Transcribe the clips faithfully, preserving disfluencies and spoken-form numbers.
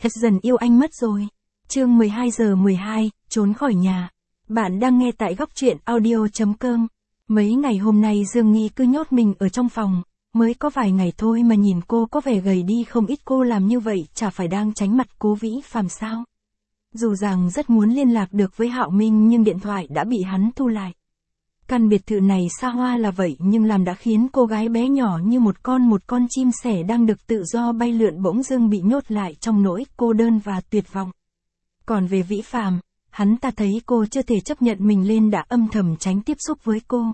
thật dần yêu anh mất rồi. Chương mười hai giờ mười hai, trốn khỏi nhà. Bạn đang nghe tại góc truyện audio chấm com. Mấy ngày hôm nay Dương Nghi cứ nhốt mình ở trong phòng, mới có vài ngày thôi mà nhìn cô có vẻ gầy đi không ít. Cô làm như vậy chả phải đang tránh mặt Cố Vĩ Phàm sao? Dù rằng rất muốn liên lạc được với Hạo Minh nhưng điện thoại đã bị hắn thu lại. Căn biệt thự này xa hoa là vậy nhưng làm đã khiến cô gái bé nhỏ như một con một con chim sẻ đang được tự do bay lượn bỗng dưng bị nhốt lại trong nỗi cô đơn và tuyệt vọng. Còn về Vĩ Phàm, hắn ta thấy cô chưa thể chấp nhận mình lên đã âm thầm tránh tiếp xúc với cô.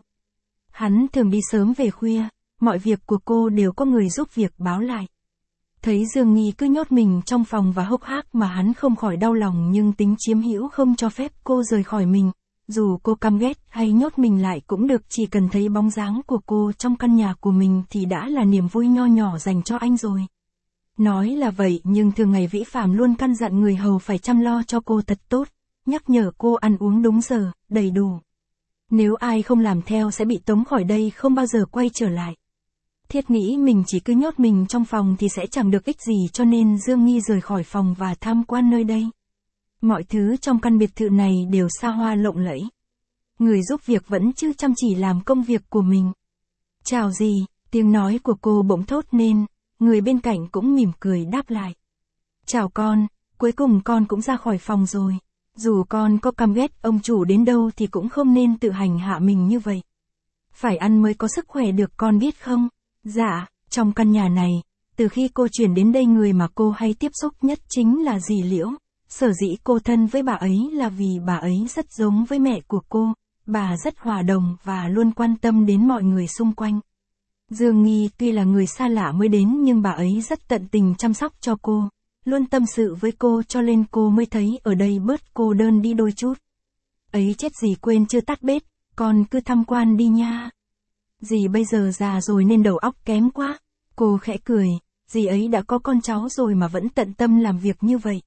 Hắn thường đi sớm về khuya, mọi việc của cô đều có người giúp việc báo lại. Thấy Dương Nghi cứ nhốt mình trong phòng và hốc hác mà hắn không khỏi đau lòng, nhưng tính chiếm hữu không cho phép cô rời khỏi mình. Dù cô căm ghét hay nhốt mình lại cũng được, chỉ cần thấy bóng dáng của cô trong căn nhà của mình thì đã là niềm vui nho nhỏ dành cho anh rồi. Nói là vậy nhưng thường ngày Vĩ Phàm luôn căn dặn người hầu phải chăm lo cho cô thật tốt, nhắc nhở cô ăn uống đúng giờ, đầy đủ. Nếu ai không làm theo sẽ bị tống khỏi đây, không bao giờ quay trở lại. Thiết nghĩ mình chỉ cứ nhốt mình trong phòng thì sẽ chẳng được ích gì, cho nên Dương Nghi rời khỏi phòng và tham quan nơi đây. Mọi thứ trong căn biệt thự này đều xa hoa lộng lẫy. Người giúp việc vẫn chưa chăm chỉ làm công việc của mình. Chào gì, tiếng nói của cô bỗng thốt nên, người bên cạnh cũng mỉm cười đáp lại. Chào con, cuối cùng con cũng ra khỏi phòng rồi. Dù con có căm ghét ông chủ đến đâu thì cũng không nên tự hành hạ mình như vậy. Phải ăn mới có sức khỏe được, con biết không? Dạ, trong căn nhà này, từ khi cô chuyển đến đây người mà cô hay tiếp xúc nhất chính là dì Liễu. Sở dĩ cô thân với bà ấy là vì bà ấy rất giống với mẹ của cô, bà rất hòa đồng và luôn quan tâm đến mọi người xung quanh. Dương Nghi tuy là người xa lạ mới đến nhưng bà ấy rất tận tình chăm sóc cho cô, luôn tâm sự với cô cho nên cô mới thấy ở đây bớt cô đơn đi đôi chút. Ấy chết, dì quên chưa tắt bếp, con cứ tham quan đi nha. Dì bây giờ già rồi nên đầu óc kém quá. Cô khẽ cười, dì ấy đã có con cháu rồi mà vẫn tận tâm làm việc như vậy.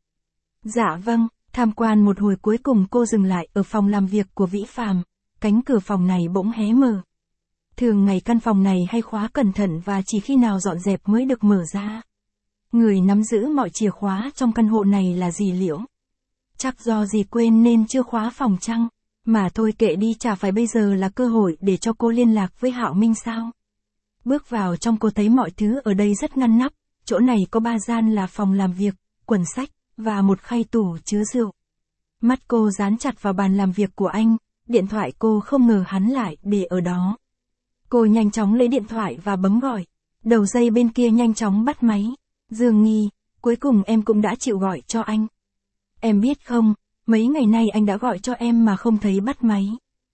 Dạ vâng, tham quan một hồi cuối cùng cô dừng lại ở phòng làm việc của Vĩ Phàm. Cánh cửa phòng này bỗng hé mở. Thường ngày căn phòng này hay khóa cẩn thận và chỉ khi nào dọn dẹp mới được mở ra. Người nắm giữ mọi chìa khóa trong căn hộ này là dì Liễu. Chắc do dì quên nên chưa khóa phòng chăng? Mà thôi kệ đi, chả phải bây giờ là cơ hội để cho cô liên lạc với Hạo Minh sao? Bước vào trong cô thấy mọi thứ ở đây rất ngăn nắp. Chỗ này có ba gian là phòng làm việc, quần sách và một khay tủ chứa rượu. Mắt cô dán chặt vào bàn làm việc của anh, điện thoại cô không ngờ hắn lại để ở đó. Cô nhanh chóng lấy điện thoại và bấm gọi. Đầu dây bên kia nhanh chóng bắt máy. Dương Nghi, cuối cùng em cũng đã chịu gọi cho anh. Em biết không, mấy ngày nay anh đã gọi cho em mà không thấy bắt máy.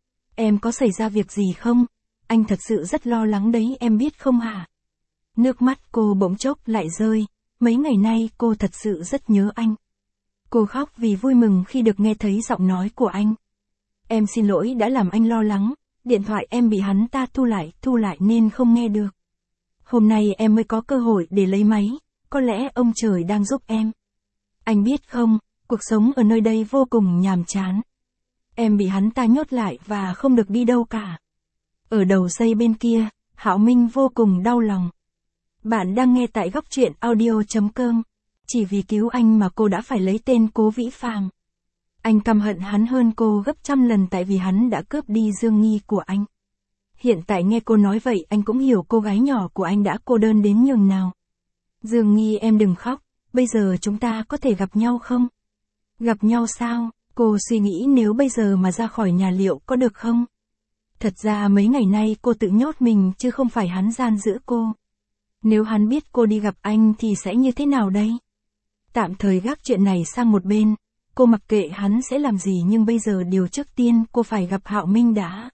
Em có xảy ra việc gì không? Anh thật sự rất lo lắng đấy, em biết không hả? Nước mắt cô bỗng chốc lại rơi. Mấy ngày nay cô thật sự rất nhớ anh. Cô khóc vì vui mừng khi được nghe thấy giọng nói của anh. Em xin lỗi đã làm anh lo lắng, điện thoại em bị hắn ta thu lại, thu lại nên không nghe được. Hôm nay em mới có cơ hội để lấy máy, có lẽ ông trời đang giúp em. Anh biết không, cuộc sống ở nơi đây vô cùng nhàm chán. Em bị hắn ta nhốt lại và không được đi đâu cả. Ở đầu dây bên kia, Hạo Minh vô cùng đau lòng. Bạn đang nghe tại góc truyện audio chấm com. Chỉ vì cứu anh mà cô đã phải lấy tên Cố Vĩ Phàm. Anh căm hận hắn hơn cô gấp trăm lần tại vì hắn đã cướp đi Dương Nghi của anh. Hiện tại nghe cô nói vậy anh cũng hiểu cô gái nhỏ của anh đã cô đơn đến nhường nào. Dương Nghi, em đừng khóc, bây giờ chúng ta có thể gặp nhau không? Gặp nhau sao? Cô suy nghĩ nếu bây giờ mà ra khỏi nhà liệu có được không? Thật ra mấy ngày nay cô tự nhốt mình chứ không phải hắn gian giữ cô. Nếu hắn biết cô đi gặp anh thì sẽ như thế nào đây? Tạm thời gác chuyện này sang một bên, cô mặc kệ hắn sẽ làm gì nhưng bây giờ điều trước tiên cô phải gặp Hạo Minh đã.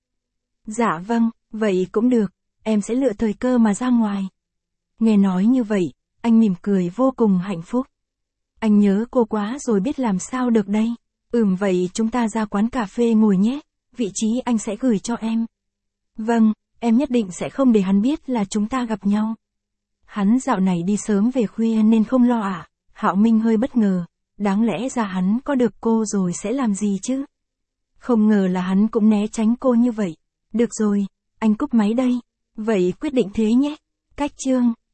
Dạ vâng, vậy cũng được, em sẽ lựa thời cơ mà ra ngoài. Nghe nói như vậy, anh mỉm cười vô cùng hạnh phúc. Anh nhớ cô quá rồi biết làm sao được đây. Ừm, vậy chúng ta ra quán cà phê ngồi nhé, vị trí anh sẽ gửi cho em. Vâng, em nhất định sẽ không để hắn biết là chúng ta gặp nhau. Hắn dạo này đi sớm về khuya nên không lo à? Hạo Minh hơi bất ngờ, đáng lẽ ra hắn có được cô rồi sẽ làm gì chứ? Không ngờ là hắn cũng né tránh cô như vậy. Được rồi, anh cúp máy đây. Vậy quyết định thế nhé. Cách chương.